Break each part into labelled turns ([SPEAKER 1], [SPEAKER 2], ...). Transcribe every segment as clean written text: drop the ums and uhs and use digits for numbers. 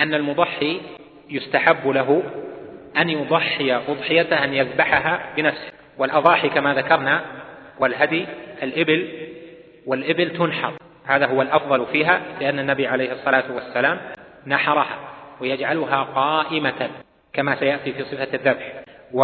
[SPEAKER 1] أن المضحي يستحب له أن يضحي أضحيته، أن يذبحها بنفسه. والأضاحي كما ذكرنا والهدي والإبل تنحر، هذا هو الأفضل فيها، لأن النبي عليه الصلاة والسلام نحرها ويجعلها قائمة كما سيأتي في صفة الذبح.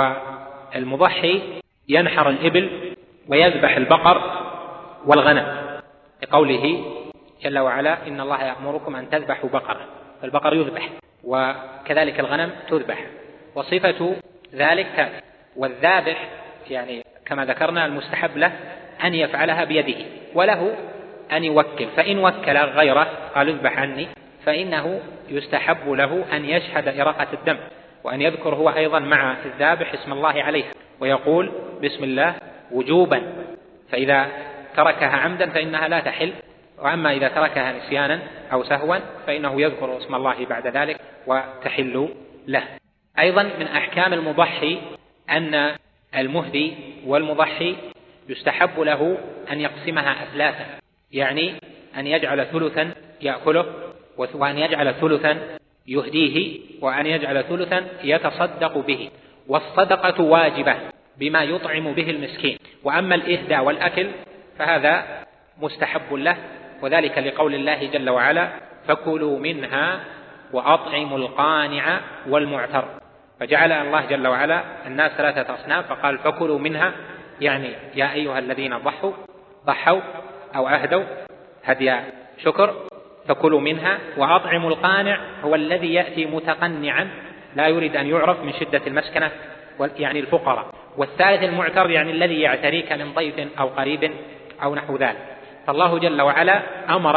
[SPEAKER 1] والمضحي ينحر الإبل ويذبح البقر والغنم، لقوله جل وعلا إن الله يأمركم أن تذبحوا بقرة، فالبقر يذبح وكذلك الغنم تذبح، وصفة ذلك تأتي. والذابح يعني كما ذكرنا المستحب له أن يفعلها بيده، وله أن يوكل، فإن وكل غيره قال اذبح عني فإنه يستحب له أن يشهد إراقة الدم، وأن يذكر هو أيضا مع الذابح اسم الله عليها، ويقول بسم الله وجوبا، فإذا تركها عمدا فإنها لا تحل، وأما إذا تركها نسيانا أو سهوا فإنه يذكر اسم الله بعد ذلك وتحل له. أيضا من أحكام المضحي أن المهدي والمضحي يستحب له أن يقسمها أثلاثا، يعني أن يجعل ثلثا يأكله، وأن يجعل ثلثا يهديه، وأن يجعل ثلثا يتصدق به، والصدقة واجبة بما يطعم به المسكين، وأما الإهداء والأكل فهذا مستحب له، وذلك لقول الله جل وعلا فكلوا منها وأطعموا القانع والمعتر، فجعل الله جل وعلا الناس ثلاثة أصناف، فقال فكلوا منها يعني يا أيها الذين ضحوا أو أهدوا هدي شكر فكلوا منها، وأطعموا القانع هو الذي يأتي متقنعا لا يريد أن يعرف من شدة المسكنة يعني الفقراء، والثالث المعتر يعني الذي يعتريك من ضيف أو قريب أو نحو ذلك. فالله جل وعلا أمر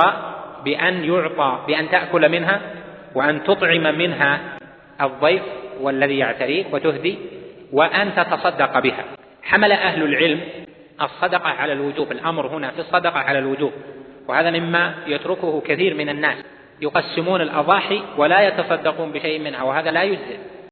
[SPEAKER 1] بأن تأكل منها وأن تطعم منها الضيف والذي يعتريك وتهدي وأن تتصدق بها. حمل أهل العلم الصدقة على الوجوب، الأمر هنا في الصدقة على الوجوب، وهذا مما يتركه كثير من الناس، يقسمون الأضاحي ولا يتصدقون بشيء منها، وهذا لا يجزئ،